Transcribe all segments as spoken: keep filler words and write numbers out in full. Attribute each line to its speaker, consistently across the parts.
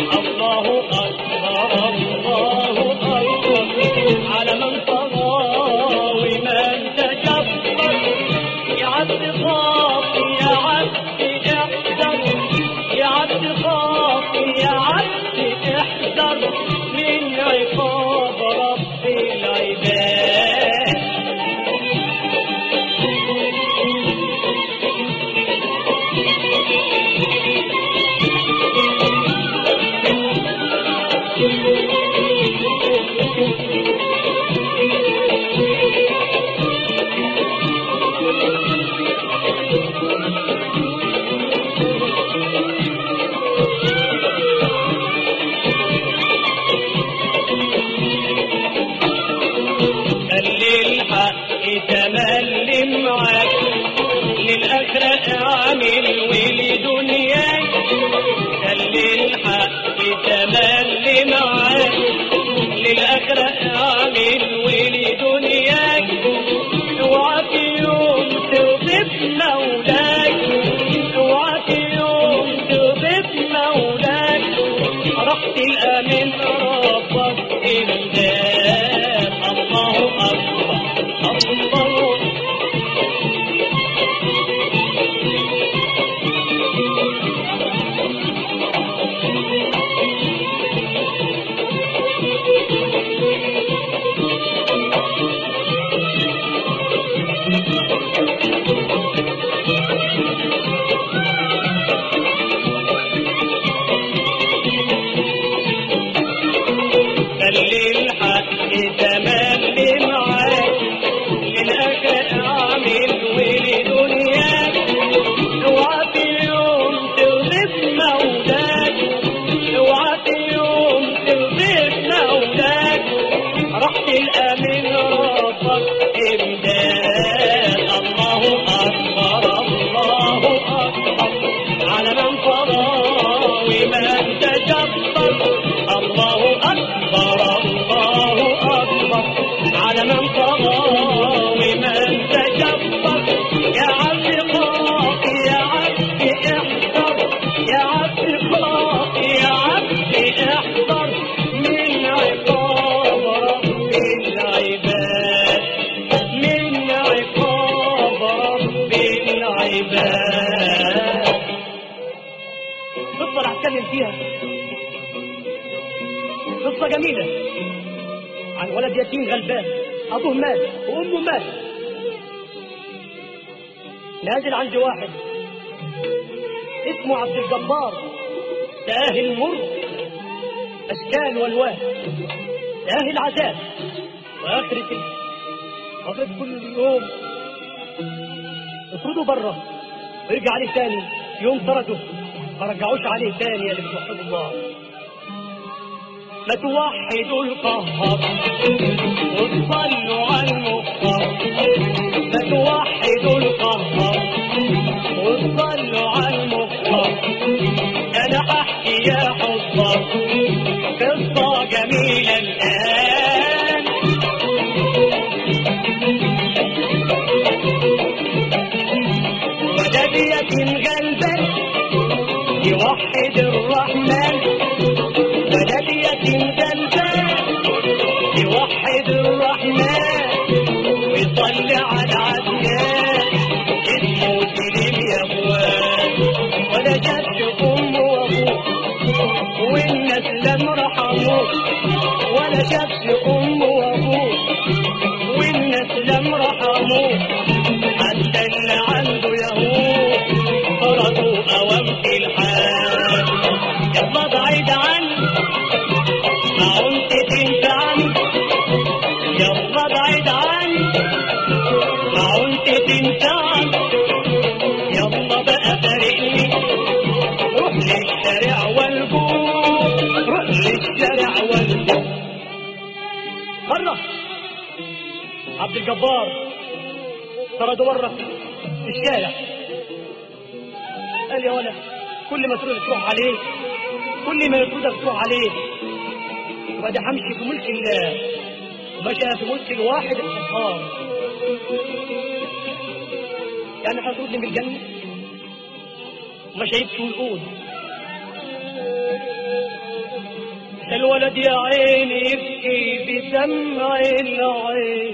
Speaker 1: الله أكبر الله أكبر على من طغى ومن تجبر. يا عبد خاطي يا عبد احذر، يا عبد خاطي يا عبد احذر من عقاب رب العباد. تملي معاك للآخرة اعمل ولدنياك. خلي الحق تملي معاك للآخرة اعمل ولدنياك. اوعى في يوم تغضب مولاك، اوعى في يوم تغضب مولاك. راح تلقى من ربك امداد. الله اكبر الله. خلي الحق تملي معاك للآخرة اعمل ولدنياك. اوعى في يوم تغضب مولاك، اوعى في يوم تغضب مولاك. راح تلقى من ربك امداد. الله اكبر الله اكبر على من طغى ومن تجبر. الله اكبر الله اكبر على من طغى ومن تجبر. يا عبد خاطي يا عبد احذر، يا عبد خاطي يا عبد احذر من عقاب رب العباد، من عقاب رب العباد. قصة رح اتكلم فيها، قصة جميلة عن ولد يتيم غلبان، أبوه مات وأمه مات. نازل عند واحد اسمه عبد الجبار، ده أهل مر أشكال والوان، ده أهل عذاب. وآخرة آخرة كل يوم اطرده بره ويرجع عليه تاني. يوم طرده ما رجعوش عليه تاني. يا اللي بتوحدوا الله ما توحدوا القهار وتصلوا على المختار. ما توحدوا القهار وتصلوا على المختار. انا احكي يا حضار قصة جميلة الان. ولد يتيم غلبان يوحد الرحمن. ولد يتيم غلبان يوحد الرحمن ويصلي على عدنان اسمه سليم يا اخوان. ولا شافش امه وابوه والناس لم رحموه. ولا شافش امه وابوه والناس لم رحموه. حتى اللي عنده يهود طردوا اوام في الحال. يلا بعيد عني ما عمت تنفعني، يلا بعيد عني ما عمت تنفعني. يلا بقى فارقني روح للشارع والجوع، روح للشارع والجوع. مرة عبد الجبار طرده بره في الشارع. قال يا ولد كل ما تروح تروح عليه، كل ما يطردك تروح عليه. وده همشي في ملك الله ومشى في ملك الواحد القهار. يعني هتردني من الجنة ومش هيبكي ويقول الولد يا عيني يبكي بدمع العين،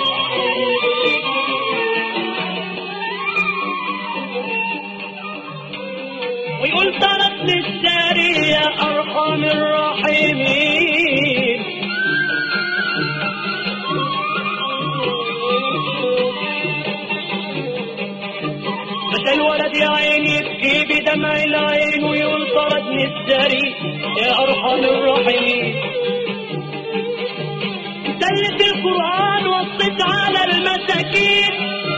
Speaker 1: ويقول طردني الساري يا أرحم الراحمين. مشى الولد يا عيني يبكي بدمع العين، ويقول طردني الساري يا أرحم الراحمين. دلت القرآن وصيت على المساكين،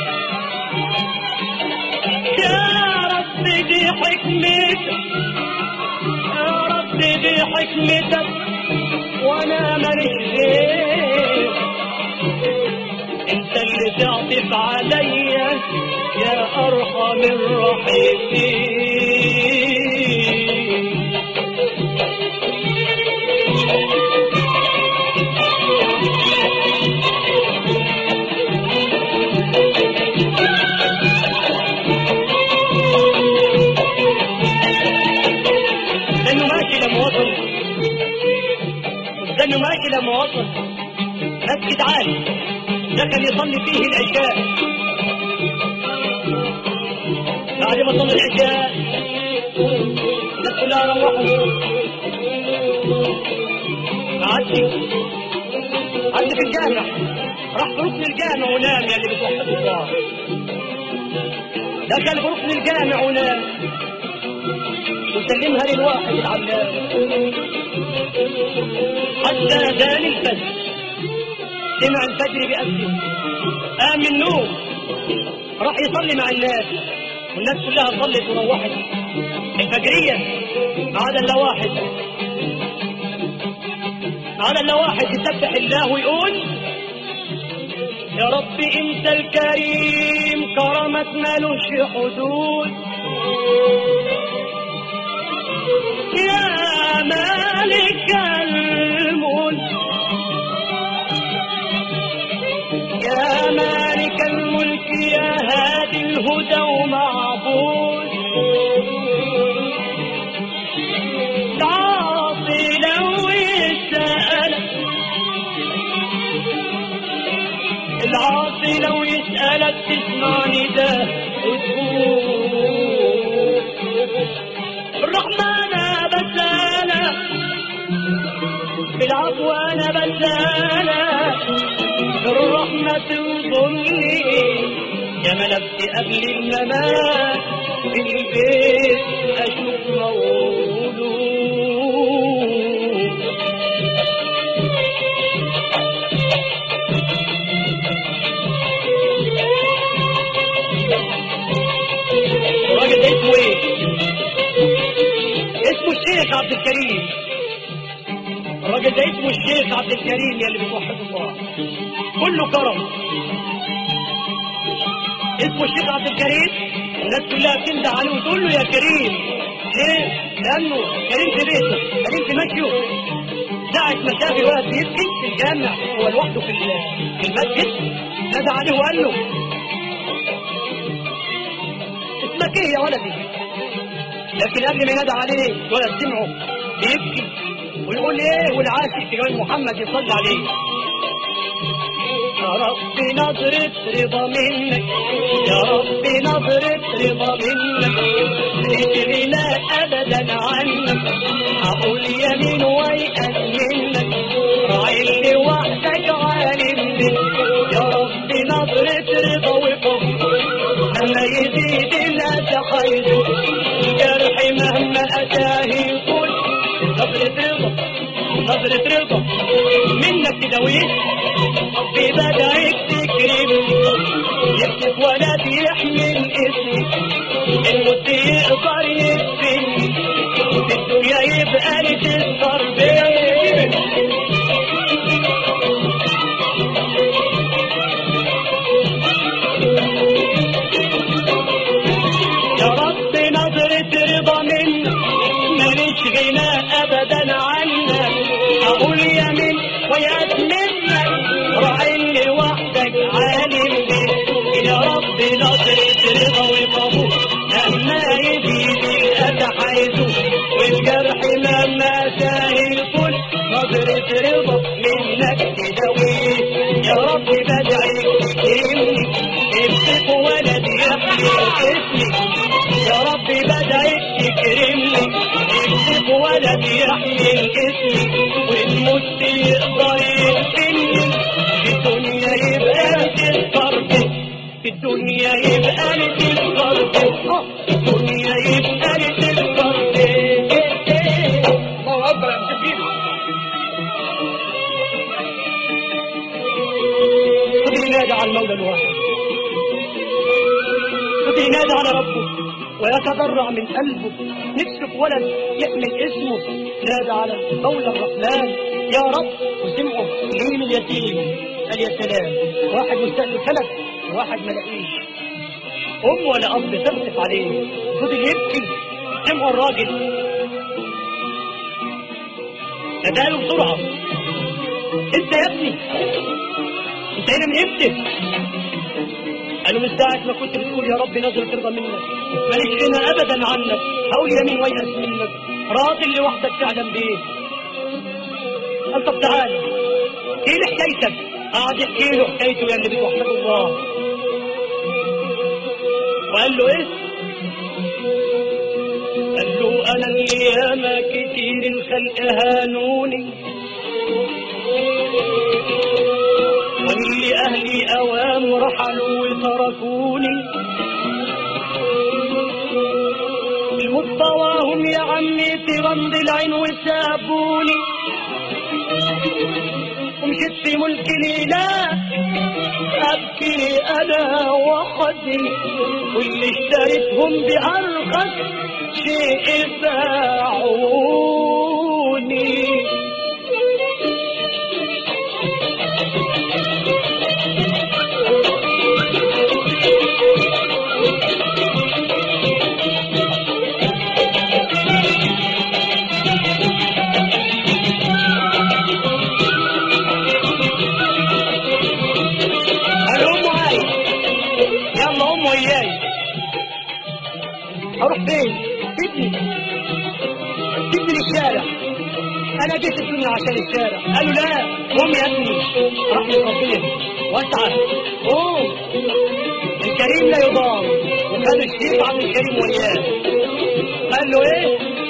Speaker 1: يا رب دي حكمتك، يا رب دي حكمتك وانا ماليش غير، انت اللي تعطف عليا يا ارحم الراحمين. لانه ماشي لما وصل، لانه ماشي لما وصل مسجد عالي ده كان يصلي فيه العشاء. بعد ما صلى العشاء الناس كلها روحوا، قعدت قعدت في الجامع، راح في ركن الجامع ونام. يا اللي بتوحد الله، دخل في ركن الجامع ونام وسلمها للواحد العلام حتى زال الفجر. سمع الفجر بأذن، قام من النوم راح يصلي مع الناس، والناس كلها صلت وروحت الفجرية، ما عدا الا واحد، ما عدا الا واحد يسبح الله ويقول يا رب انت الكريم كرمك مالوش حدود، يا مالك الملك، يا مالك الملك يا هادي الهدى ومعبود. العاصي لو يسألك، العاصي لو يسألك تسمع نداه وتقول الرحمن انا بسألك، بالعفو انا بسألك، بالرحمة تنظرني يا ملبت قبل الممات في البيت اشوف مولود. الراجل ده اسمه ايه؟ اسمه الشيخ عبد الكريم. الراجل ده اسمه الشيخ عبد الكريم يا اللي بتوحد الله، كله كرم. اسمه الشيخ عبد الكريم، الناس كلها بتندى عليه وتقول له يا كريم. ليه؟ لانه كريم في بيته، كريم في مشيه. ساعة ما شاف الولد بيبكي في الجامع هو لوحده في المسجد، نادى عليه وقال له اسمك ايه يا ولدي؟ لكن قبل ما ينادى عليه الولد سمعه بيبكي ويقول ايه والعاشق كمان محمد يصلي عليه. يا رب نظرة رضا منك، يا رب نظرة رضا منك، تشغلنا ابدا عنك، اقول يمين ويأس منك، راعي لوحدك عالم بك. يا رب نظرة رضا وفضل لما يزيد الاسى حيده، الجرح مهما اتاه يقول نظرة رضا، نظرة رضا منك تداويه. ربي بدعك تكرمني، يكتب ولد يحمل اسمي، الموت يقدر يكفيني، في الدنيا يبقى لي تقدر بيه. يا رب نظرة رضا منك، ماليش غنى ابدا عنك، اقول يمين ويأس منك، راعي وحدك عالم بك. يا رب نظرة رضا وقبول لما يزيد الأذى حيزول، والجرح مهما ساهل كل يحمل اسمي وإن مت يقدر يدفني في الدنيا يبقى تذكرتي في الدنيا يبقى تذكرتي في الدنيا يبقى تذكرتي. الله أكبر يا مسكين. خذ ينادي على المولى الواحد، خذ ينادي على ربه ويتضرع من قلبه نفسه في ولد يحمل اسمه. نادى على المولى الرحمن يا رب وسمعه لين اليتيم. قال يا سلام، واحد مستقبل ثلاث وواحد ما لاقيش ام ولا اب تصرف عليه، فضل يبكي. سمعه الراجل ناداله بسرعه، انت يا ابني انت هنا من امتى؟ قالوا من ساعة ما كنت بتقول يا رب نظرة ترضى منك، ماليش غنى ابدا عنك، هقول يمين ويأس منك، راضي لوحدك تعلم بيه. قال طب تعالى ايه اللي حكايتك؟ قعد يحكي له حكايته يا اللي بتوحد الله. وقال له ايه؟ قال له انا اللي ياما كتير الخلق هانوني، واللي اهلي اوام رحلوا وتركوني، المطواهم يا عمي تغمض العين وسابوني، ومشيت في ملك ليلة ابكي انا وحدي، واللي اشتريتهم بارخص شيء باعوني. اروح فين؟ سيبني سيبني للشارع، انا جيت الدنيا عشان الشارع. قالوا لا قوم يا ابني، رحمة ربنا واسعى قوم، الكريم لا يضام. وخد الشيخ عبد الكريم وياه. قال له ايه؟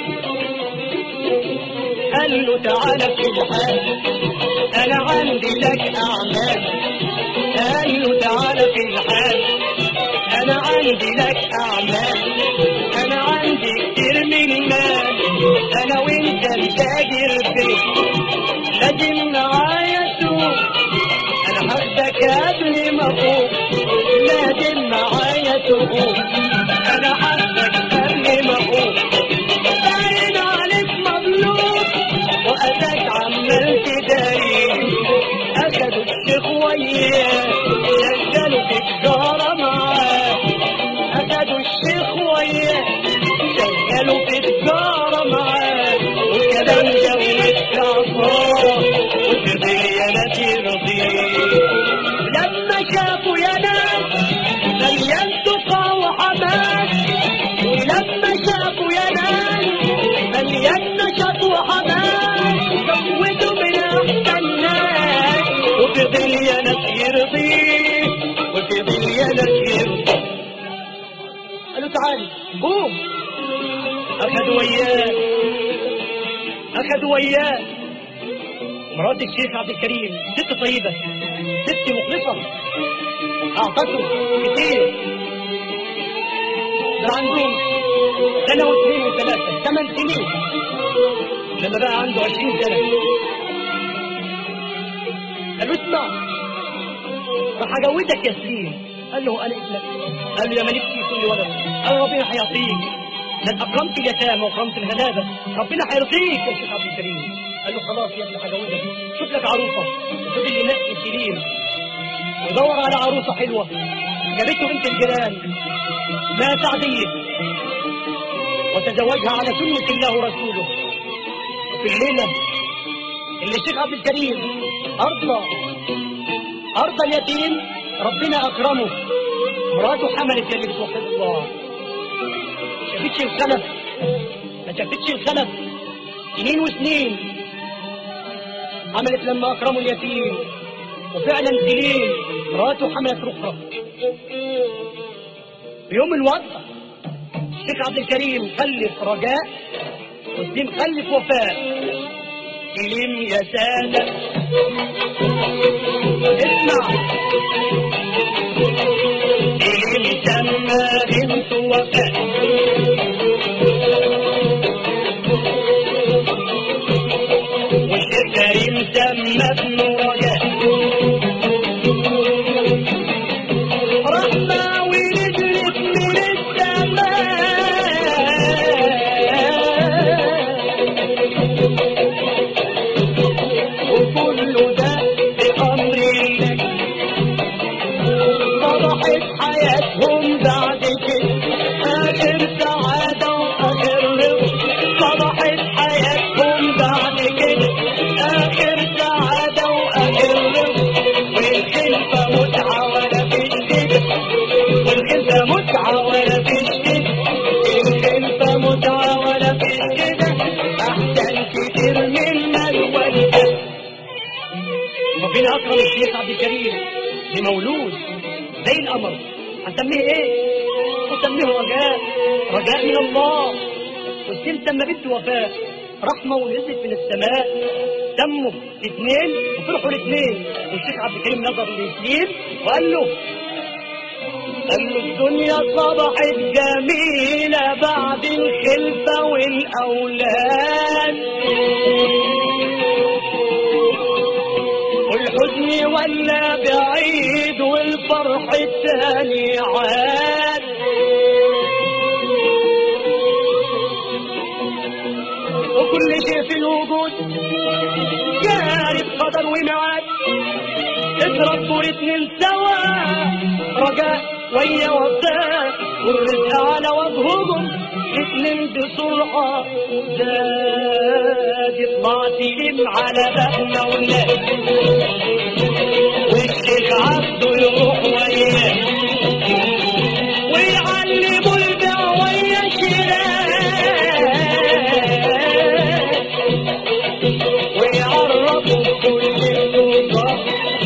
Speaker 1: قال له تعالى في الحال انا عندي لك اعمال. قال له تعالى في الحال انا عندي لك اعمال، انا عندي كتير من المال، انا وانت نتاجر فيه، لازم معايا سوق، انا هاخدك قبل ما افوق، لازم معايا سوق، انا هاخدك قبل ما افوق، باين عليك مظلوم وقتك عمال تداري. اخدوا الشيخ وياه شغلوا في تجاره معاه، اخدوا الشيخ وياه شغلوا في تجاره معاه، والكلام جوت عصاه وفضل يا ناس يرضيه. لما شافوا يا ناس مليان تقى وحماس، ولما شافوا يا ناس مليان نشاط وحماس، زودوا من احسن ناس وفضل يا ناس يرضيه، وفضل يا ناس يرضيه. قالوا تعالي قوم. اخدوا وياه اخدوا وياه مرات الشيخ عبد الكريم، ست طيبه ست مخلصه، اعطته كتير. ده عندهم سنه واثنين وثلاثه ثمان سنين، لما بقى عنده عشرين سنه قالوا اسمع راح اجوزك ياسين. قال له انا ابنك؟ قال له يا ملك في كل ولد. قال ربنا هيعطيك، لان اكرمت اليتامى واكرمت الغلابه، ربنا هيرضيك يا شيخ عبد الكريم. قال له خلاص يا ابني هجوزك، شوف لك عروسه. وفضل ينقي السرير ودور على عروسه حلوه، جابته بنت الجيران لا سعديه، وتزوجها على سنه الله ورسوله. وفي الليله اللي الشيخ عبد الكريم ارضى ارضى اليتيم ربنا اكرمه، مراته حملت يا اللي بتوحد الله. ما شافتش الخلف، ما شافتش الخلف سنين وسنين، حملت لما اكرموا اليتيم. وفعلا سنين مراته حملت رخرة. في يوم الوضع الشيخ عبد الكريم خلف رجاء قدام خلف وفاء كلم يا سادة اسمع كلم سمى بنت وفاء والشيخ كريم سمى ابن رجاء رحمة ونزلت من السماء وكل ده بأمر الله صبحت حياتهم بعد كده آخر سعادة وآخر رضا صبحت حياتهم بعد كده آخر سعادة وآخر رضا والخلفة متعة ولا فيش كده والخلفة متعة ولا فيش كده الخلفة متعة ولا فيش كده أحسن كتير مما الوالدة. وفينا أكرم الشيخ عبد الكريم لمولود زي القمر هنسميه إيه؟ هنسميه رجاء رجاء من الله. والسيم سمى بنت وفاء رحمة ونزلت من السماء سموا الاثنين وفرحوا الاثنين. والشيخ عبد الكريم نظر للسيم وقال له قال له الدنيا صبحت جميلة بعد الخلفة والأولاد والحزن ولا بعيد والفرح التاني عاد وكل شيء في الوجود جاري بقدر وميعاد اتربوا الاتنين سوا رجاء ويا وفاء والرزق على وجههم اتنين بسرعة زاد يطلع تلم على بابنا والناس والشيخ عبده يروح وياه ويعلموا البيع ويا الشراء ويعرفوا كل التجار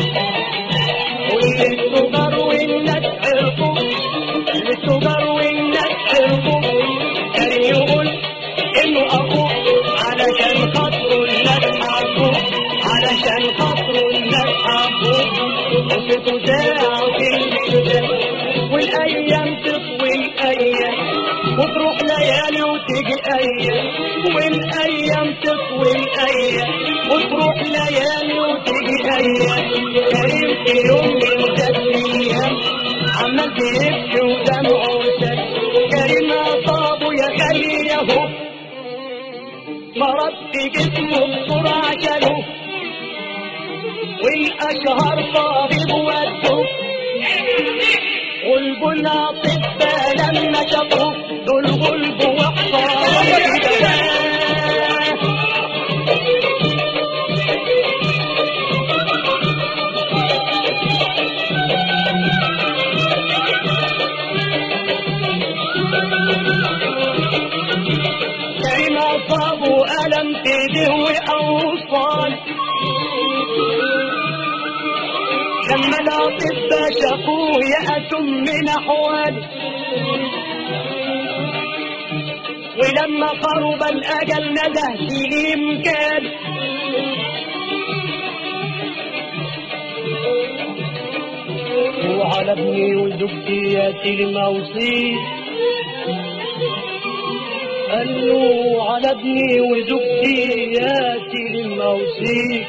Speaker 1: كل التجار والناس عرفوا التجار والناس عرفوا كان يقول انه اخوه علشان خاطره الناس حبوه علشان خاطره الناس حبوه وفي تذاع في البلدان والايام تطوي الايام وتروح ليالي وتيجي ايام والايام تطوي الايام وتروح ليالي وتيجي ايام كريم في يوم من ذات الايام عمال بيبكي ودمعه سد كريم اصابه يا خلي ياهو مرض في جسمه بسرعه جاله والاشهر طبيب وده غلبوا الاطباء لما شافوه دول غلبوا وحصار كريم اصابوا الم في ايديه واوصال لما الاطباء شافوه يأتوا من احواله ولما قرب الاجل نده سليم كان وعلى ابني وزوجتي يا سلمى وصيت قال له على ابني وزوجتي يا سلمى وصيت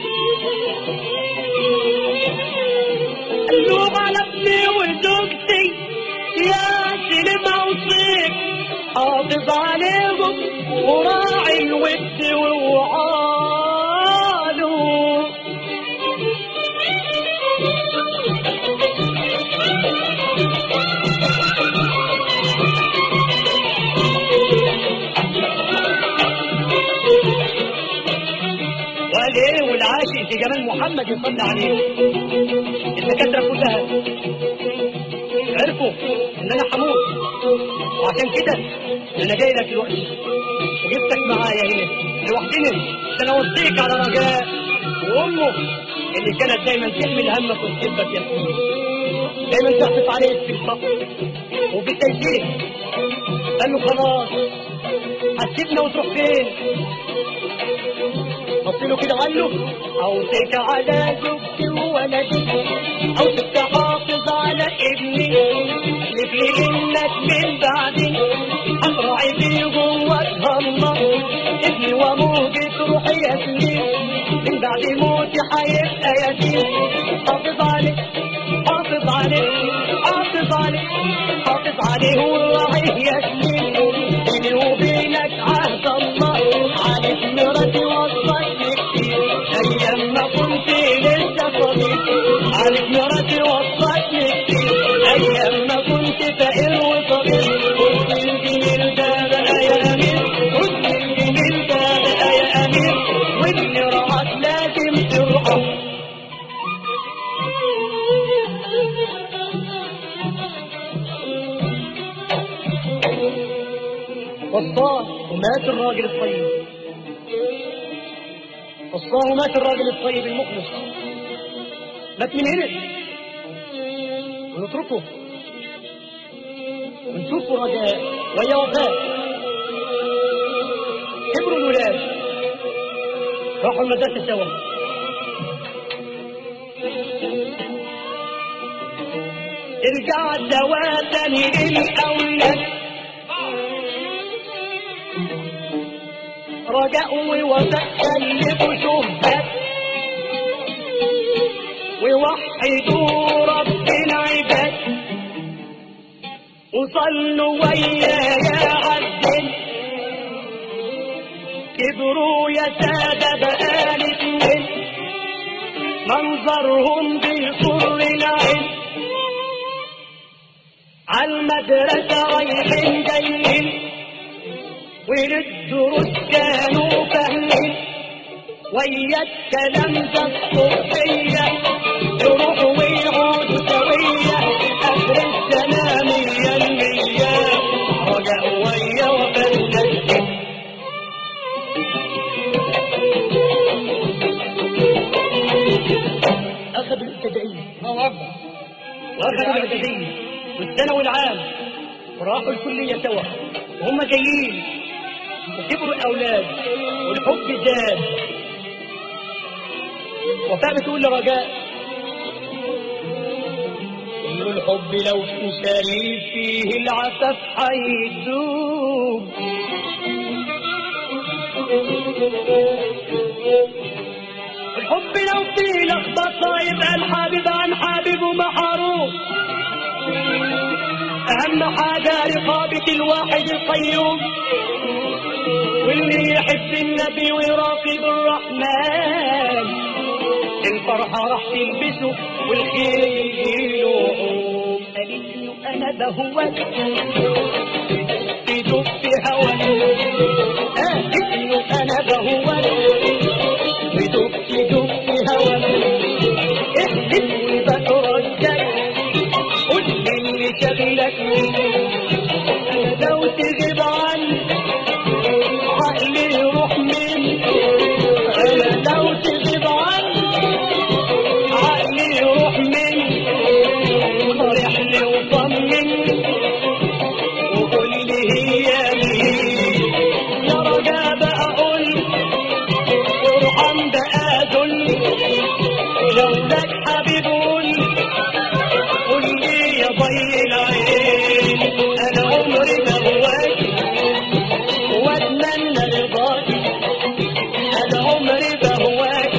Speaker 1: قال له على ابني وزوجتي يا سلمى وصيت حافظ عليهم وراعي الود ووعاله وقال ايه والعاشق في جمال محمد يصلي عليه الدكاتره كلها عرفوا ان انا هموت وعشان كده انا جاي لك دلوقتي وجبتك معايا هنا لوحدنا عشان اوصيك على رجاء وامه اللي كانت دايما تحمل همك وتحبك يا سيدي دايما تحطف عليك في الفقر وفي التيسير قال له خلاص هتسيبنا وتروح فين؟ بص له كده وقال له اوصيك على زوجتي وولدي، اوصيك تحافظ على ابني، احلف لي انك من بعدي هتراعي بيهم واتهمر، ابني وموجة روحي يسلم، من بعد موتي هيبقى يتيم. حافظ عليه حافظ عليه حافظ عليه حافظ عليه وراعيه يسلم، بيني وبينك عهد الله، عليك مراتي وصلتني كتير ايام ما كنت لسه صغير، عليك مراتي وصلتني كتير ايام ما كنت فقير وصغير. قلت الجميل ده بقى يا امير، قلت الجميل ده بقى يا امير، واللي رعاك لازم ترعى. وصاه ومات الراجل الطيب، وصاه ومات الراجل الطيب المخلص، مات من هنا ونتركه ونشوفه رجاء ويا وفاء. كبروا الولاد راحوا المدرسة سوا، ارجع سوا تاني للأولاد، رجاء ووفاء كلفوا شهداء، ووحدوا رب العباد، وصلوا ويا يا عبد. كبروا يا سادة بقى الاتنين، منظرهم بيصر العين، عالمدرسة رايحين جايين، وللدروس كانوا فاهمين، ويا الكلام ده الصبحية يروحوا ويعودوا سوية، آخر السنة مية المية رجاء ويا وفاء. أخذوا الابتدائية وأخذوا الإعدادية والثانوي العام، وراحوا الكلية سوا وهم جايين، وكبروا الأولاد والحب زاد. وفاء بتقول لرجاء إن الحب لو تشاري فيه العفاف هيدوب، الحب لو فيه لخبطة يبقى الحبيب عن حبيبه محروم. أهم حاجة رقابة الواحد القيوم، واللي يحب النبي ويراقب الرحمن الفرحة راح تلبسه والخير يجيله عوم. قالت له أنا بهوك تدوب في هواك، قالت له أنا بهوك تدوب تدوب في هواك، احلف وبترجك قول لي اللي شغلك، أنا لو تغيب عني عقلي يروح مني، أنا لو تغيب عني عقلي يروح مني، صرح لي وطمني وقول لي هي مين. يا رجاء بقى قول لي وارحم بقى دلي، لو لك حبيب قول لي قول لي يا ضي العين، أنا عمري بهواك واتمنى رضاك، انا عمري بهواك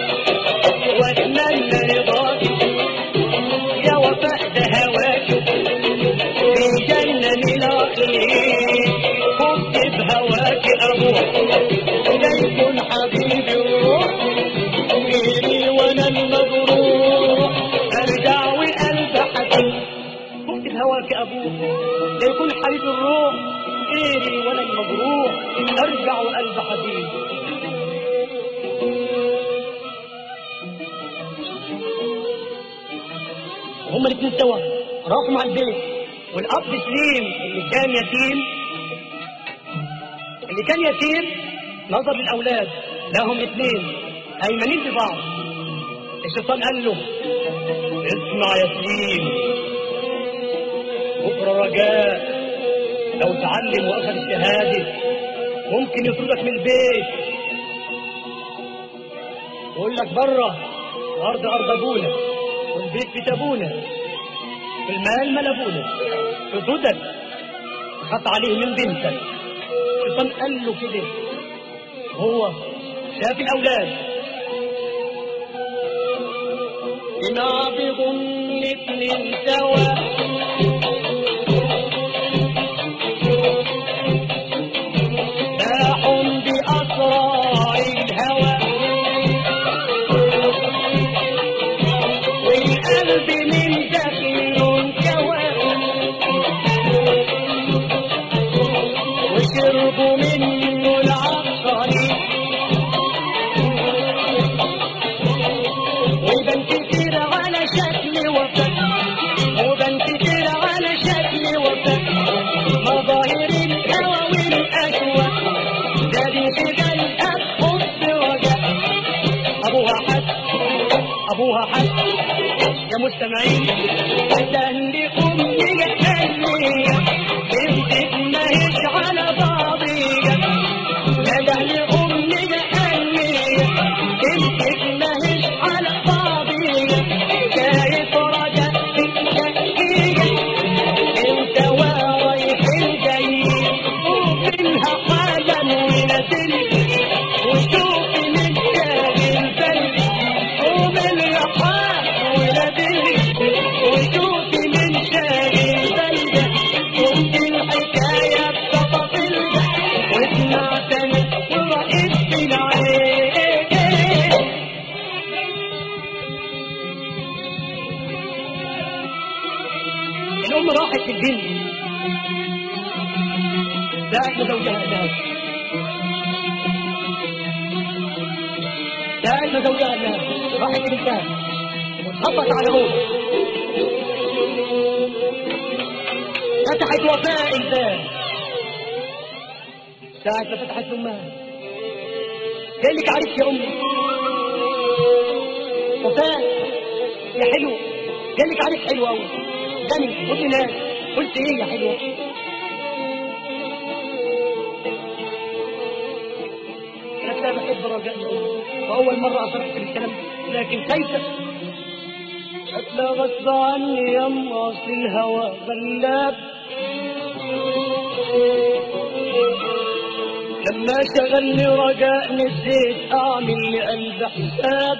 Speaker 1: واتمنى رضاك، يا وفاء ده هواك في جنة نلاقيك، كنت بهواك ابوك ده يكون حبيبي الروح، غيري وانا المجروح ارجع وقلب حبيب، كنت بهواك ابوك ده يكون حبيب الروح، غيري وانا المجروح ارجع وقلب حبيب. وهما الاثنين سوا راحوا مع البيت، والاب سليم اللي كان يتيم اللي كان يتيم نظر للاولاد لهم الاثنين ايمنين ببعض. الشيطان قال له اسمع يا سليم، بكره رجاء لو تعلم واخذ الشهاده ممكن يطردك من البيت يقول لك بره، الارض ارض ابونا والبيت بيت ابونا، المال مال ابونا، يطردك خط عليه من بنتك. الشيطان قال له كده، هو شاف الاولاد بما بظن اتنين سوا، باحوا باسرار الهوى، والقلب من داخله كوى، وشربوا منه العطشانين، ويبان كتير على شكل وفاء، وبان كتير على شكل وفاء، مظاهر الهوى والاشواق، ده بيشغل حب رجاء. ابوها حد ابوها حد يا مستمعين، ده اللي امي قالي بنتك ما هيش على بعضيها، ده اللي امي قالي بنتك ما هيش على بعضيها، شايف رجاء الشقية انت ورايح الجاي، ومنها حالا ونازل وشوفي من شاغل بالي، وبالرحاب ونازل وشوفي من شاغل بالي، شفت الحكاية بتفاصيلها وسمعت انا ورأيت بالعين. الأم راحت في الدنيا ساعة ما زوجها مات، ساعة ما زوجها مات راحت لبنتها واتخبط على أبوها، فتحت وفاء الباب. ساعة ما فتحت أمها قال لك عرفت يا أمي وفاء يا حلو، قال لك عرفت حلو أوي، غني قلت ناس، قلت إيه يا حلوة؟ أنا بحب رجاء وأول مرة أصرحت بالكلام، لكن كيف؟ أتلا غصب عني يما أصل الهوى غلاب، لما شغلني رجاء نسيت أعمل لقلب حساب،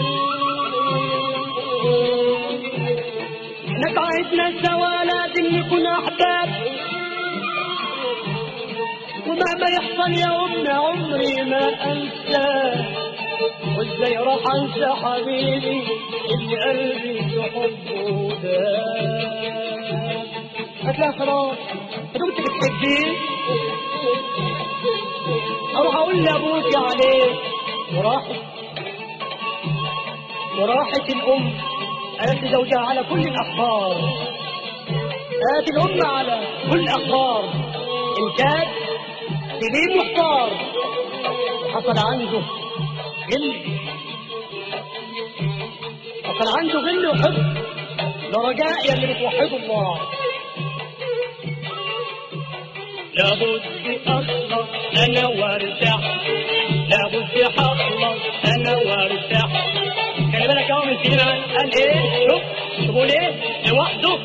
Speaker 1: احنا قاعدنا سوا لازم نكون أحباب، ومهما يحصل يا أمي عمري ما أنساه، وإزاي راح أنسى حبيبي اللي قلبي بحبه داب. هتلاقي خلاص كنت بتحبيه، أروح أقول لأبوكي عليه، وراحت وراحت الأم قالت لزوجها على كل الأخبار، قالت الأم على كل الأخبار، إن كان سليم محتار وحصل عنده غل، حصل عنده غل وحب لرجاء يا اللي بتوحدوا الله. لابد أخلص أنا وارتاح، لابد أخلص أنا وارتاح. خلي بالك أهو من سيدنا قال إيه؟ شوف تقول إيه؟ لوحده.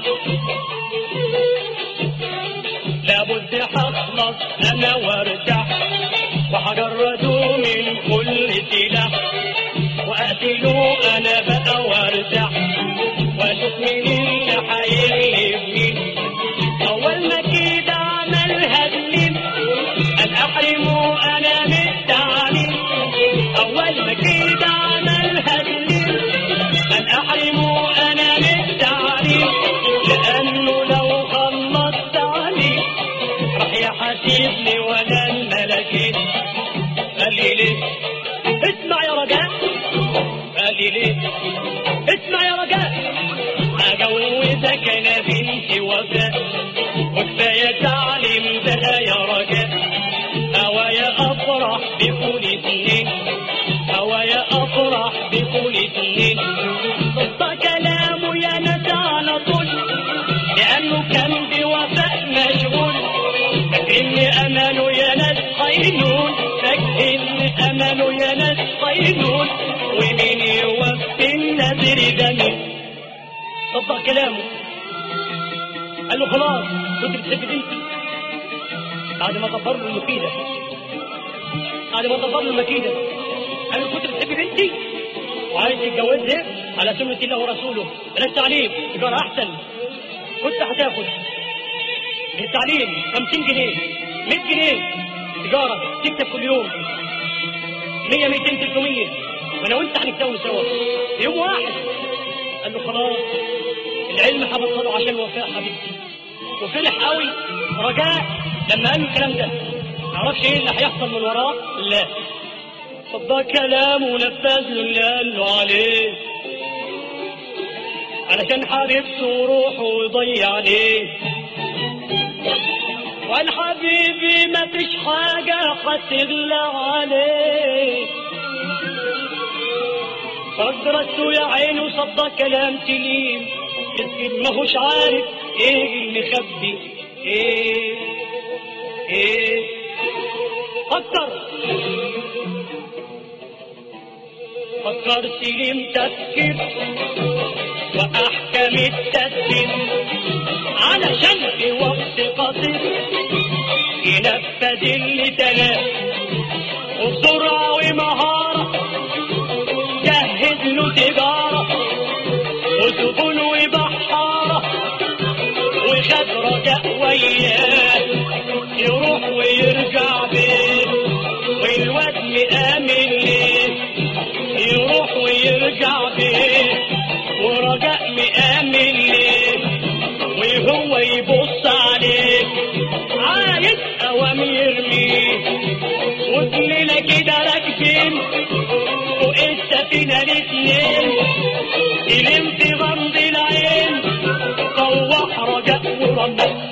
Speaker 1: لابد أخلص أنا وارتاح، وهجرده من كل سلاح، وأقتله أنا بقى وارتاح، وأشوف مين اللي هيغلبني. أول ما كده عملها الليل أن أحرمه أنا من التعليم، أول ما كده عملها الليل أن أحرمه أنا من التعليم، لأنه لو خلصت عليه راح يحاسبني ولا الملكين. قال لي ليه؟ اسمع يا رجاء، قال لي ليه؟ اسمع يا رجاء، أجوزك أنا بنتي وفاء، وكفاية تعليم بقى يا رجاء، هوايا أفرح بكل اتنين، هوايا أفرح بكل اتنين. صدق كلامه يا ناس على طول، لأنه كان بوفاء مشغول، فاكرني أمله يا ناس مجنون فاكهين امله يا ناس طينون ومين يوفي النذر ده مين صدق كلامه قال له خلاص كنت بتحب بنتي بعد ما دبر له المكيده بعد ما دبر له المكيده قال له كنت بتحب بنتي وعايز تتجوزها على سنة الله ورسوله بلاش تعليم تجارة أحسن كنت هتاخد التعليم خمسين جنيه مية جنيه تجارة تكتب كل يوم مية ميتين تلتمية وأنا وأنت هنتجوز سوا يوم واحد قال له خلاص العلم هبطله عشان الوفاء حبيبتي وفرح قوي رجاء لما قال له الكلام ده ما يعرفش ايه اللي هيحصل من وراه لا صدق كلامه ونفذ له اللي قال له عليه علشان حبيبته وروحه ويضيع عليه وقال حبيبي ما فيش حاجة هتغلى عليه فجرته يا عيني وصدق كلام تليم مسكين ماهوش عارف ايه اللي مخبي ايه ايه فكر فكر سليم تفكير واحكم التدبير علشان في وقت قصير ينفذ اللي تلاه وبسرعه ومهاره جهز له تجاره وسفن وبحاره وخد رجاء وياه يروح ويرجع بيه والواد مآمن ليه يروح ويرجع بيه ورجاء مآمن ليه وهو يبص عليه عايز قوام يرميه واتنين كده راكبين فوق السفينة الاتنين يلم في غمض العين طوح رجاء ورمى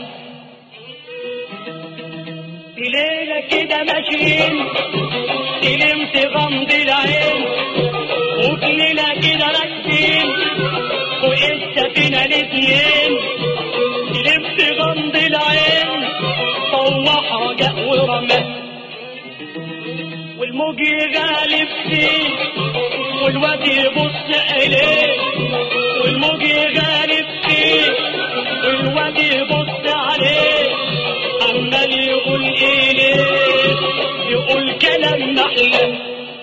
Speaker 1: في ليلة كده ماشيين يلم في غمض العين واتنين كده راكبين فوق السفينة الاتنين يلم في غمض العين طوح رجاء ورمى والموج غالب فيه والواد يبص إليه والموج غالب فيه والواد يبص عليه عمال يقول إيه يقول كلام محلى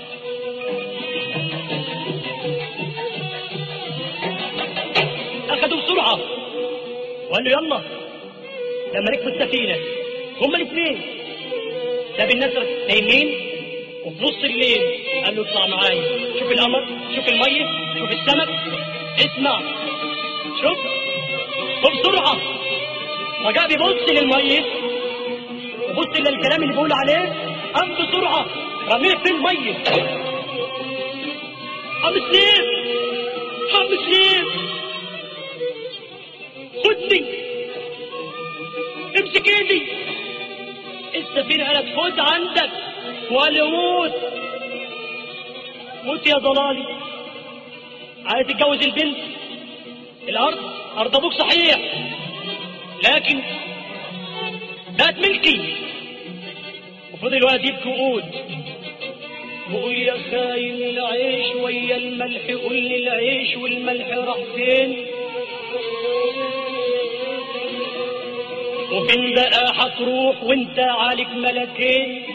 Speaker 1: أخدوا بسرعة وقال له يلا لما ركبوا السفينة هما الاثنين ساب الناس نايمين وفي نص الليل قال له اطلع معايا شوف القمر شوف المية شوف السمك اسمع شوف وبسرعة رجاء بيبص للمية وبص للكلام اللي بيقول عليه قام بسرعة رميه في المية عم سليم عم سليم خدني امسك ايدي السفينة قالت خد عندك وقال له موت موت يا ضلالي عايز تتجوز البنت الارض ارض ابوك صحيح لكن بقت ملكي وفضل الواد يبكي وقود وقول يا خاين العيش ويا الملح قول لي العيش والملح راح فين وفين بقى هتروح وانت عليك ملكين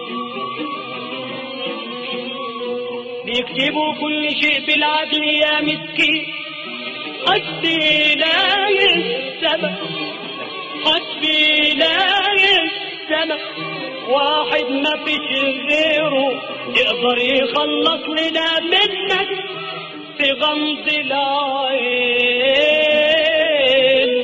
Speaker 1: بيكتبوا كل شيء بالعدل يا مسكين حسبي لا السما حسبي لا السما واحد ما فيش غيره يقدر يخلص لنا منك في غمض العين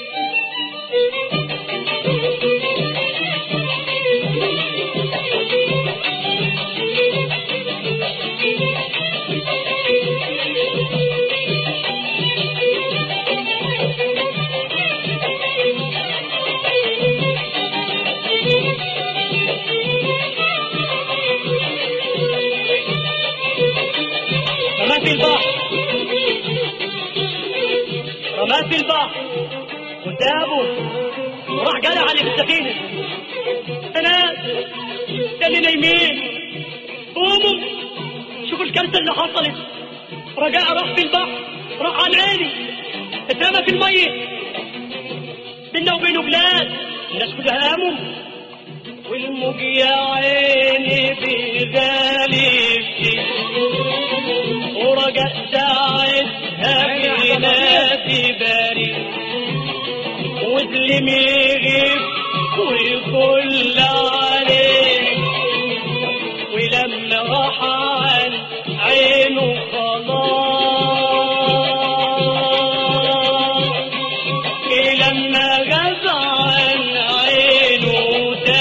Speaker 1: رماه في البحر رماه في البحر وسابه وراح جرى على السفينة ناس اللي نايمين قوموا شوفوا الكارثه اللي حصلت. رجاء راح في البحر، راح على عيني، اترمى في الميه، بينا وبينه بلاد، الناس كلها قاموا والموج يا عيني بغالي ورجاء ساعتها في نادي باري وظلم يغيب ويقول عليه ولما راح عن عينه خلاص لما غاب عن عينه ده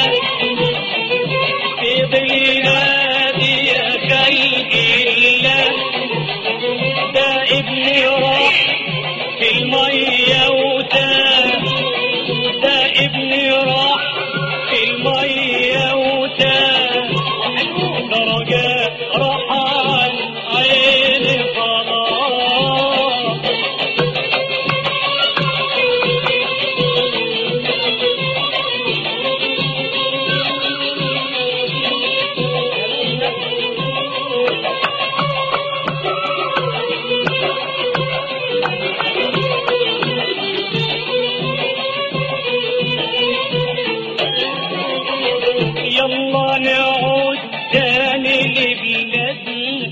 Speaker 1: فضل ينادي يا خلق الله ده ابني راح في الميه وتاه ده ابني راح في الميه وتاه درجات راح عن عيني خلاص. يلا نعود تاني لبلادنا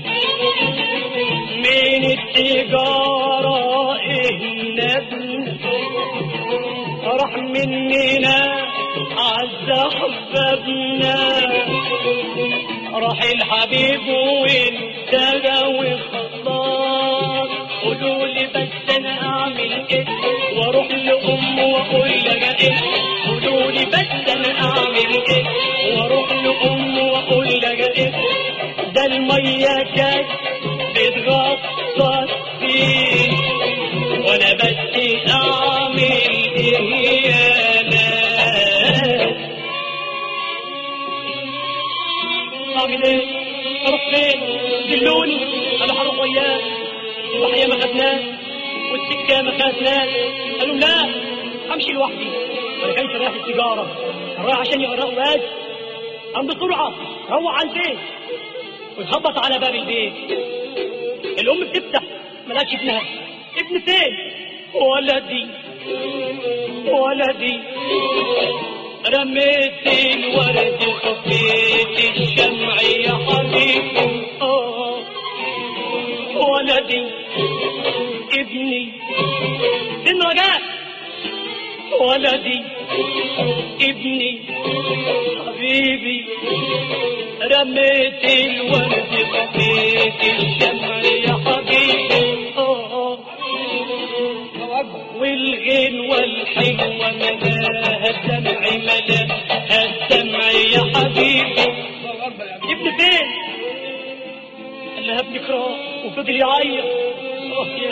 Speaker 1: من التجارة اهنبنا راح مننا عز احبابنا راح الحبيب وانتهى وخلاص. قولوا لي بس انا اعمل ايه واروح لام واقول لها ايه قولوا لي بس انا اعمل ايه واروح لام واقول لها ايه ده الميه كانت بتغطس فيه وانا بس اعمل ايه يا ناس اعمل ايه اروح فين دلوني انا هروح وياه الضحيه ما خدناش والسكه ما خدناش قالوا لا امشي لوحدي انا كنت رايح التجاره رايح عشان يغرقوا بس قام بسرعه روح على البيت وتخبط على باب البيت الام بتفتح ملاقش ابنها ابن فين ولدي ولدي رميت الورد وطفيت الشمع يا حبيبي اه ولدي ابني فين رجاء ولدي ابني حبيبي رميت الورد طفيت الشمع يا حبيبي اه والغين والحلوة ملاها الدمع ملاها الدمع يا حبيبي ابن فين؟ قال لها ابنك راح وفضل يعيط اه يا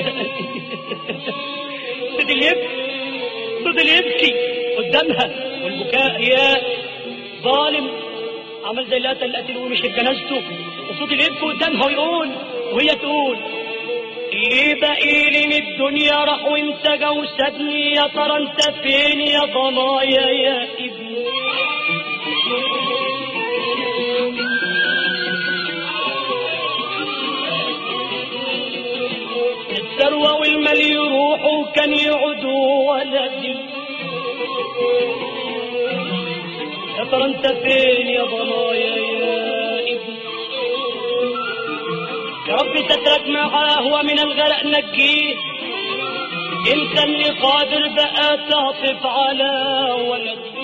Speaker 1: فضل يبكي فضل يبكي قدامها والبكاء يا ظالم عمل زي اللي قتل قتل ومشي بجنازته وفضل يبكي قدامها ويقول وهي تقول اللي باقي لي من الدنيا راح وانت جوزتني يا ترى انت فين يا ضنايا يا ابني الثروة والمال يروحوا كان يعودوا ولدي يا ترى انت فين يا ضنايا يا ابني يا رب سترك معاه ومن الغرق نجيه انت اللي قادر بقى تعطف على ولدي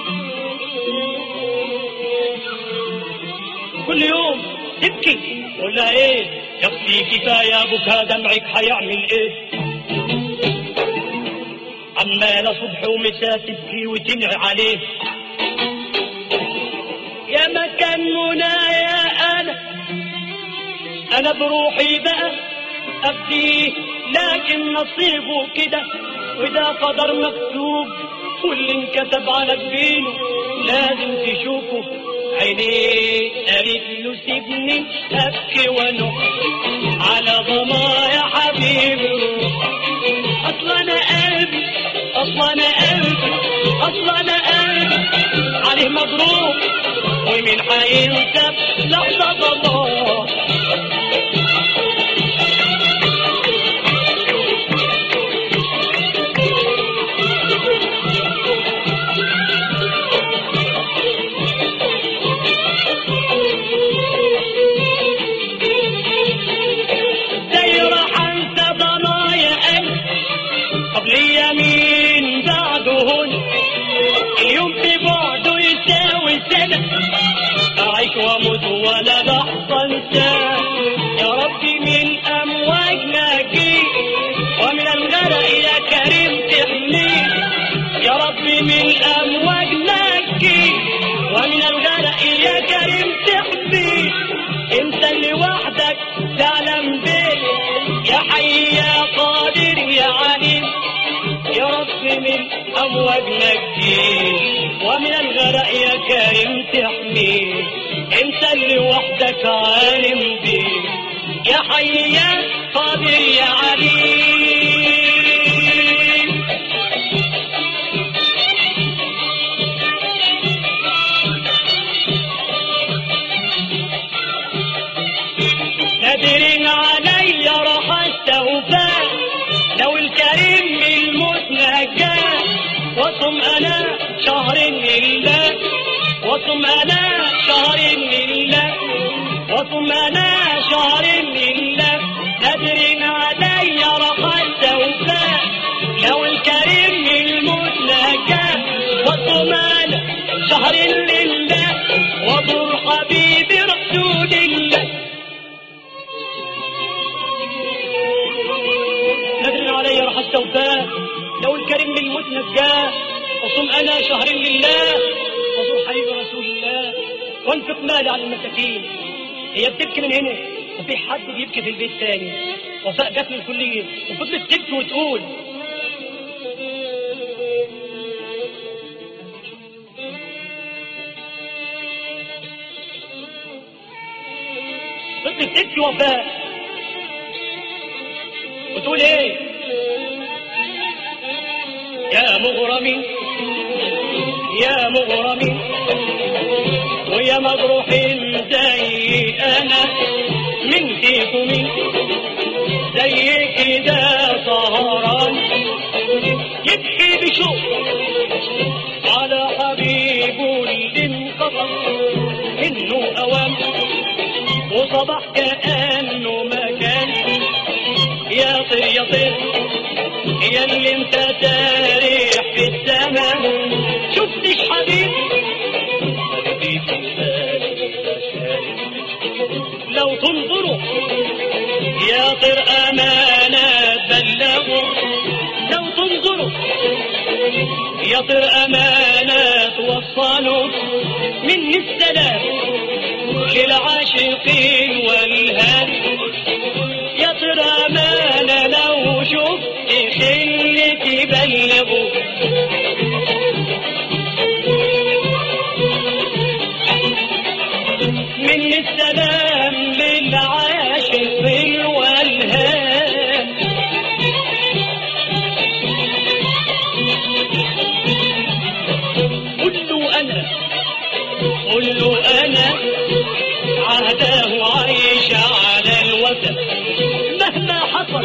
Speaker 1: كل يوم تبكي ولا ايه يا اختي كفايه بكا دمعك هيعمل ايه عماله صبح ومساء تبكي وتنعي عليه يا مكان منايا انا انا بروحي بقى ابكيه لكن نصيبه كده وده قدر مكتوب واللي انكتب على جبينه لازم تشوفه عينيه قالت له سيبني ابكي ونق على ضنايا حبيبي اصل انا قلبي اصل انا قلبي اصل انا قلبي على عليه مضروب ومين هينسى لحظة الله. ازاي راح انسى ضنايا قلبي قبل يمين بعدهن اليوم في بعده يساوي سنة أعيش وأموت ولا لحظة انساه. يا ربي من أمواج نجيه ومن الغرق يا كريم تحميه. يا ربي من أمواج نجيه ومن الغرق يا كريم تحميه. انت اللي وحدك تعلم بيه يا حي يا قادر يا عليم. يا رب من أمواج نجيه ومن الغرق يا كريم تحميه. انت اللي وحدك عالم بيه يا حي يا قادر يا عليم. نادرين علي راح استوفاه لو الكريم من الموت نجاه. وصم انا شهر لله وصم انا شهر لله وصم انا شهر لله. نادرين علي راح استوفاه لو الكريم من الموت نجاه. وصم انا شهر لله وزور حبيبي رسول الله. نادرين علي راح استوفاه لو الكريم من الموت نجاه. وصم انا شهر لله وزور حبيبي رسول الله. وانفق مالي على المساكين. هي بتبكي من هنا وفي حد بيبكي في البيت تاني. وفاء جت من الكليه وفضلت تبكي وتقول فضلت تبكي وفاء وتقول ايه؟ يا مغرمين يا مغرمين ويا مجروحين زي انا من فيكم زي كده سهران يبكي بشوق على حبيبه اللي انقطع منه اوام وصباح كانه مكان. يا طير يا طير يا اللي انت تاريح في السماء شفتش حبيب حبيبي في بالي لو تنظروا يا طير امانه بلغوا. لو تنظروا يا طير امانه توصلوا مني السلام للعاشقين والهان. يا طير امانه لو شفت خلتي بلغوا. مني السلام للعاشقين والهان. قل له انا قل له انا عهده عايش على الوثن مهما حصل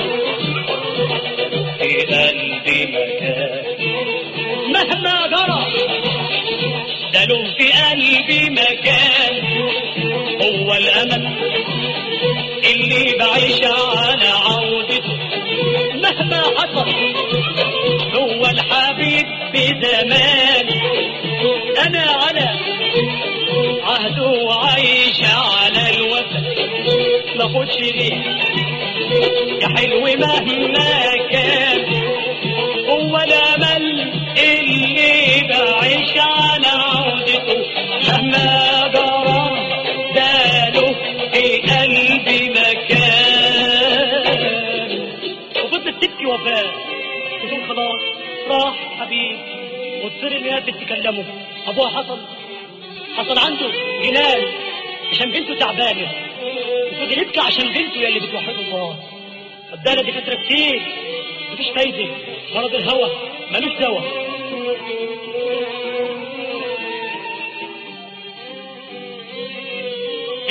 Speaker 1: في قلبي مكان. مهما جرى ده له في قلبي مكان. هو الامل اللي بعيش على عودته مهما حصل. هو الحبيب بزمان انا على عهده وعايش على الوفا. ما خدش ليه يا حلو مهما كان. هو الامل اللي بعيش على عودته مهما جرى داله في قلبي مكان. وفضلت تبكي وفاء وتقول خلاص راح حبيب. وتصير الناس تتكلموا ابوها حصل حصل عنده جنان عشان بنته تعبانه. وفضل يبكي عشان بنته يا اللي بتوحد الله. قدامنا دكاتره كتير مفيش فايده. مرض الهوى ملوش دواء.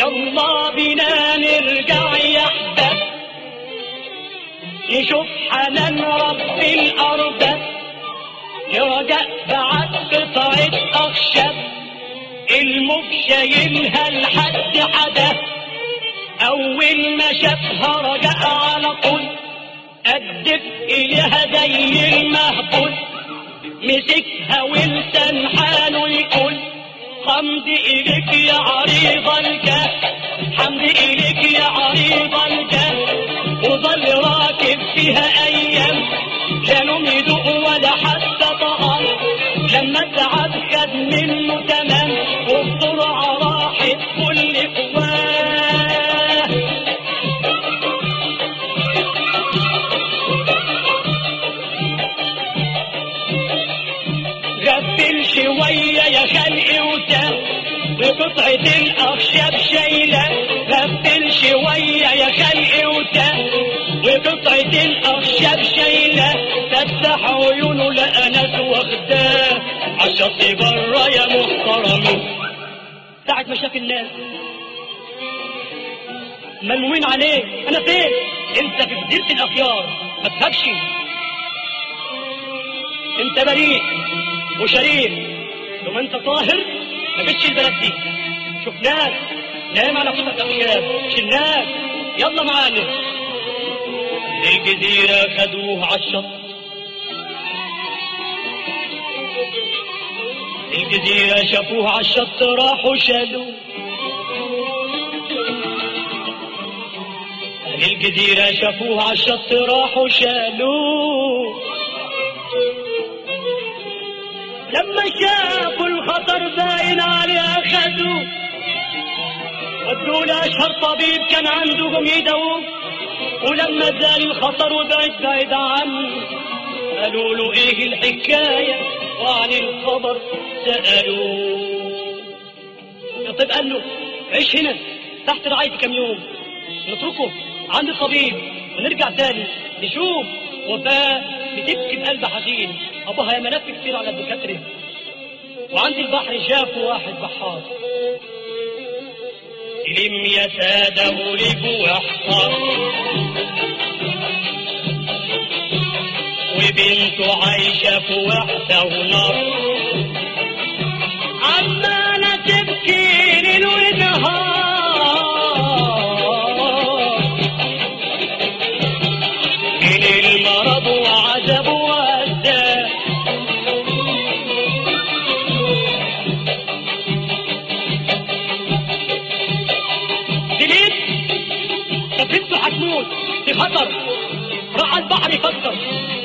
Speaker 1: يلا بينا نرجع يحدث نشوف حنان رب الأرض. رجاء بعت قطعة أخشب الموج شايلها لحد حدث. أول ما شافها رجاء على طول قدف إليها زي المهبول، مسكها ولسان حاله يقول حمد إليك يا عريض الجاه، حمد إليك يا عريض الجاه. وظل راكب فيها أيام لا نوم يدوق ولا حتى طعام، لما التعب خد منه تمام وبسرعة راحت كل قواه. غفل شوية يا خلقي وتاب بقطعة الأخشاب شايلة، غفل شوية يا خلقي وتاب وقطعة الأخشاب شايلة. فتح عيونه لقى ناس واخداه عالشط برا يا محترمين. ساعة ما شاف الناس ملمومين عليه، أنا فين؟ أنت في جزيرة الأخيار ما تخافش، أنت بريء وشريف، لو أنت طاهر ما جتش البلد دي. شفناك نايم على قطعة أخشاب، شلناك يلا معانا. الجزيرة خدوه عالشط، الجزيرة شافوه عالشط راحوا شالوه، الجزيرة شافوه عالشط راحوا شالوه. لما شافوا الخطر باين عليه خدوه ودوه لأشهر طبيب كان عندهم يداووه. ولما زال الخطر وبعد بعيد عنه قالوا له ايه الحكاية وعن الخبر سألوه. الطبيب قال له عيش هنا تحت رعايتي كم يوم، نتركه عند الطبيب ونرجع تاني نشوف. وفاة بتبكي بقلب حزين، ابوها يا ملف كتير على الدكاترة. وعند البحر شافوا واحد بحار يلم يا سادة وليف واحصار، وبنته عايشة في وحدة ونار عمالة تبكي ليل ونهار من المرض وعذاب وأذى. دليل بنته هتموت في خطر، راح البحر يفكر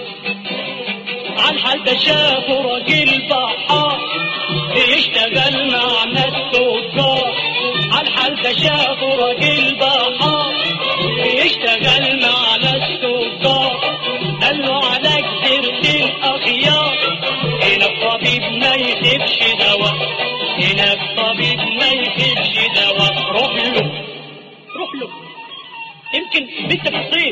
Speaker 1: عالحال ده. شافوا راجل بحار بيشتغل مع ناس تجار، عالحال ده شافوا راجل بحار بيشتغل مع ناس تجار. قال له على جزيرة الأخيار هنا الطبيب ما يسيبش دواء، هنا الطبيب ما يسيبش دواء. روح له روح له يمكن لسه في الصيف.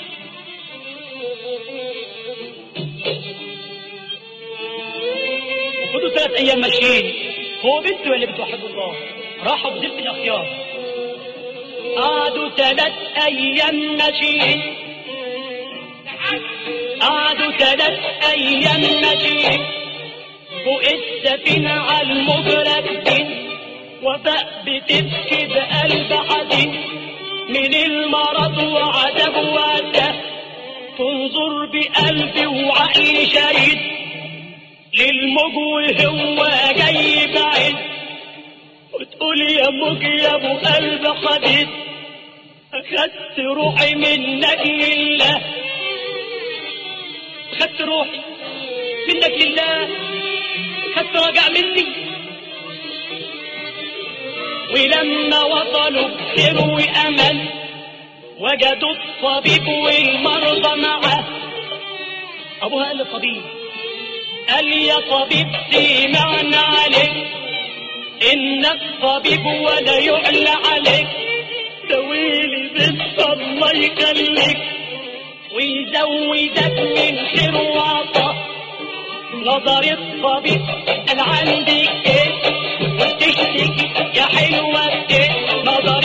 Speaker 1: خدوا ثلاث ايام ماشيين، هو بنته اللي بتوحد الله. راحوا جزيرة الأخيار قعدوا ثلاث ايام ماشيين، قعدوا ثلاث ايام ماشيين فوق السفينة على الموج راكبين. وفاء بتبكي بقلب حزين من المرض وعذاب وأذى، تنظر بقلبي وعقلي شريد للموج وهو جاي بعيد، وتقول يا موج يا ابو قلب حديد اخدت روحي منك لله، اخدت روحي منك لله، اخدت رجع مني. ولما وصلوا بخير وأمل وجدوا الطبيب والمرضى معه. أبوها قال للطبيب قال يا طبيب سمعنا عليك إنك طبيب ولا يعلى عليك، دويلي بس الله يخليك ويزودك من خير وعطاء. نظر الطبيب قال عندك ايه وتشتكي يا حلوة ايه، نظر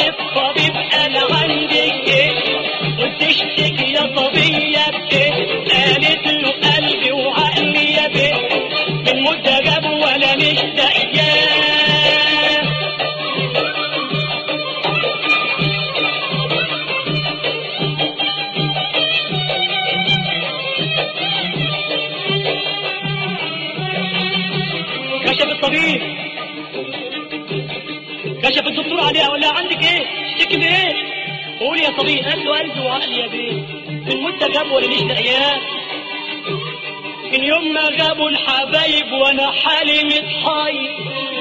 Speaker 1: يشتكي يا صبية بيه، قالت له قلبي وعقلي يا بيه، من مدة جابه ولا مشتاق اياه. كشف الطبيب، كشف الدكتور عليها، ولا عندك ايه؟ اشتكي بايه؟ قول يا صبي. قال له قلبي وعقلي يا بيه، من مدة جابه ولا مش لاقياه، من يوم ما جابوا الحبايب وانا حالي متحير،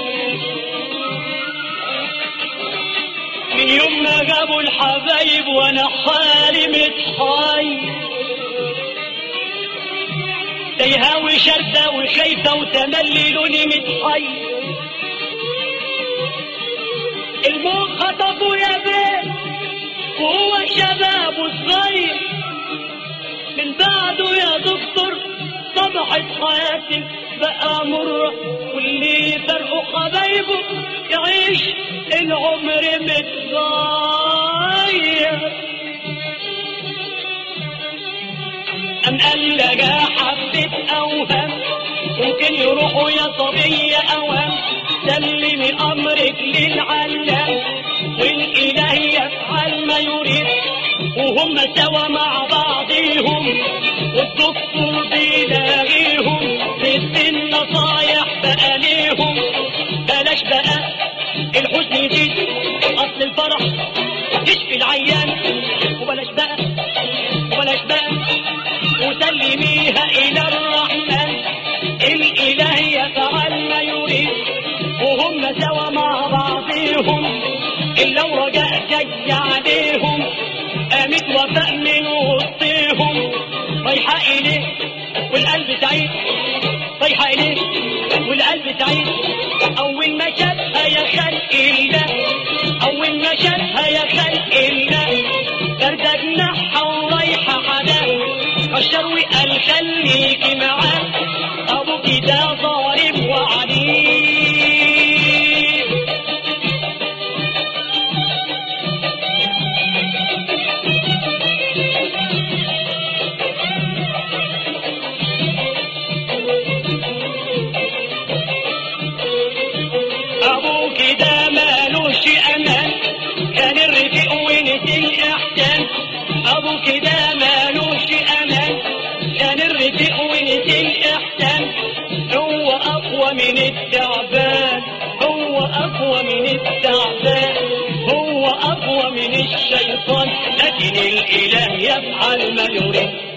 Speaker 1: من يوم ما جابوا الحبايب وانا حالي متحير، تايهة وشاردة وخايفة وتملي لوني متحير، الموت خطفه يا بيه وهو شبابه صغير، من بعده يا دكتور طبعت حياتي بقى مرة، واللي فرقوا حبايبه يعيش العمر متغير. أم قال لقى حبة أوهام ممكن يروحوا يا صبية أوهام، سلمي أمرك للعلام والإله يفعل ما يريد، وهم سوا مع بعضيهم والدكتور بيلاغيهم، بيدي النصايح بقى ليهم، بلاش بقى الحزن يزيد أصل الفرح يشفي العيان، وبلاش بقى وبلاش بقى وسلميها إلى الرحمن، الإله يفعل ما يريد، وهم سوا مع بعضيهم، إلا ورجاء جاي عليهم، قامت وفاء من وسطيهم، رايحة إليه والقلب سعيد، رايحة إليه والقلب سعيد، أول ما شافها يا خلق الله، أول ما شافها يا خلق الله، فردة جناحها ورايحة حداه، كشر وقال خليكي معاه، أبوكي ده ظالم وعنيد. أبوكي ده مالوش أمان، كان الرفيق ونسي الإحسان، أبوكي ده مالوش أمان، كان الرفيق ونسي الإحسان، هو أقوى من التعبان، هو أقوى من التعبان، هو أقوى من الشيطان، لكن الإله يفعل ما يريد.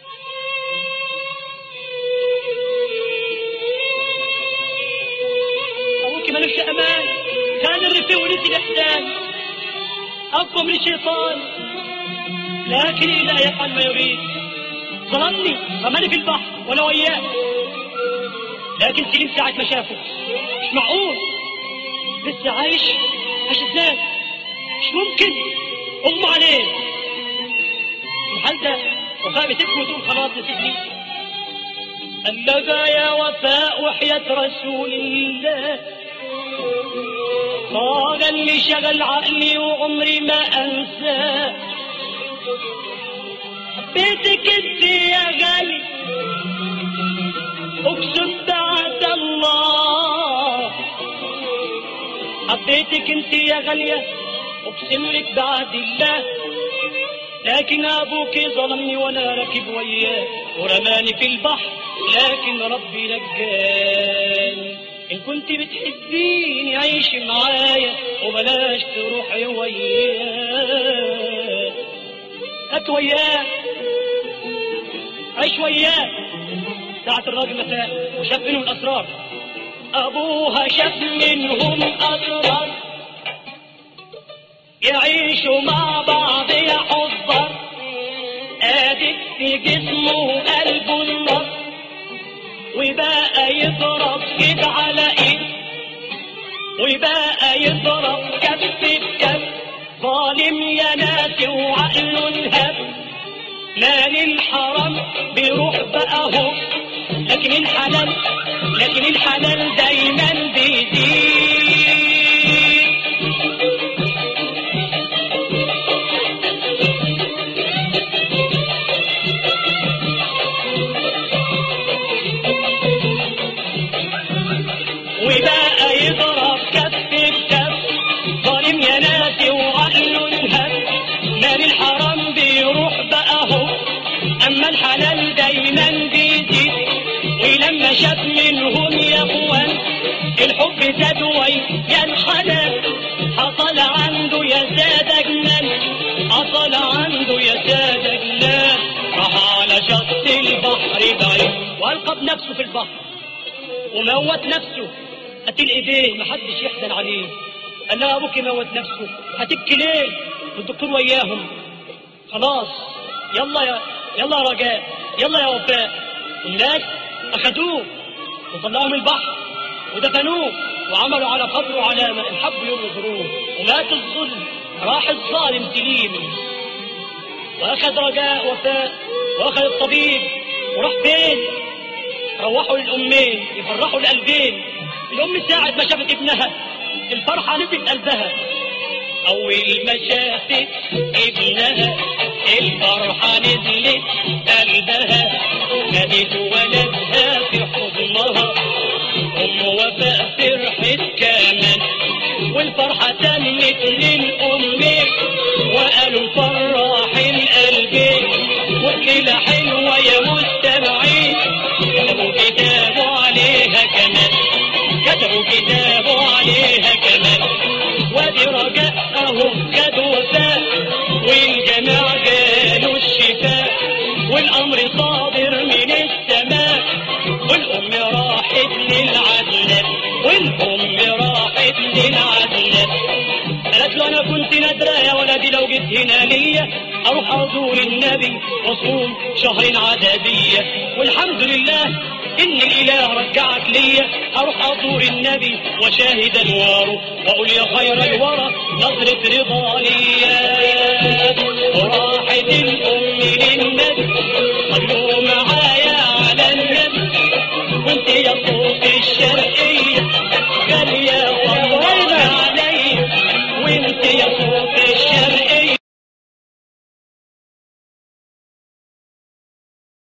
Speaker 1: أبوكي مالوش أمان، كان الرفيق ونسي الإحسان، أقوى من الشيطان، لكن الإله يفعل ما يريد. ظلمني رماني في البحر ولا وياه، لكن سليم ساعة ما شافه، مش معقول لسه عايش، عايش ازاي؟ مش ممكن، اغمى عليه الحال ده، وخايف تبكي وتقول خلاص نسيتني. قال لها يا وفاء وحياة رسول الله، قال اللي شغل عقلي وعمري ما انساه، حبيتك انت يا غالي اقسم بعد الله، حبيتك انت يا غالية اقسم لك بعد الله، لكن ابوك ظلمني وانا راكب وياه، ورماني في البحر لكن ربي نجاني، ان كنت بتحبيني عيشي معايا وبلاش تروحي وياه، هات وياه عيش وياه. ساعة الراجل مساء وشاف منهم الأسرار، أبوها شاف منهم أسرار، يعيشوا مع بعض يا حضر، قادت في جسمه وقلبه النار، وبقى يضرب كده على ايد، وبقى يضرب كف بكف، ظالم يا ناس وعقله انهب، مال الحرام بيروح بقى هو، لكن الحلال لكن الحلال دايما بيزيد. اما الحلال دايما بيزيد، ولما شاف منهم يا اخوان الحب زاد ويا الحلال، حصل عنده يا سادة جنان، حصل عنده يا سادة جنان. راح على شط البحر بعيد والقى بنفسه في البحر وموت نفسه، قتل ايديه محدش يحزن عليه. قال لها ابوك موت نفسه هتبكي ليه؟ والدكتور وياهم. خلاص يلا يا يلا يا رجاء، يلا يا وفاء. الناس اخدوه وطلعوه من البحر ودفنوه وعملوا على قبره علامه الحب ينظروه، ومات الظلم. راح الظالم سليم واخد رجاء وفاء واخد الطبيب وراح فين؟ روحوا للامين يفرحوا القلبين. الام ساعة ما شافت ابنها الفرحة نزلت قلبها، اول ما شافت ابنها الفرحة نزلت قلبها، نادت ولدها في حضنها، ام وفاء فرحت كمان والفرحة تمت للامين، وقالوا الفرح القلبين والليلة حلوة يا مستمعين. كتبوا كتابوا عليها كمان، كتبوا كتابوا عليها كمان، وادي رجاء اهو خد وفاء والجماع جاله الشفاء، والامر صادر من السماء، والام راحت للعدل، والام راحت للعدل. قالت له انا كنت نادرة يا ولدي لو جيت هنا ليا اروح ازور النبي واصوم شهر عددية، والحمد لله ان الاله رجعك ليا، اروح ازور النبي وشاهد انواره واقول يا خير الورى نظرة رضا ليا. وراحت الام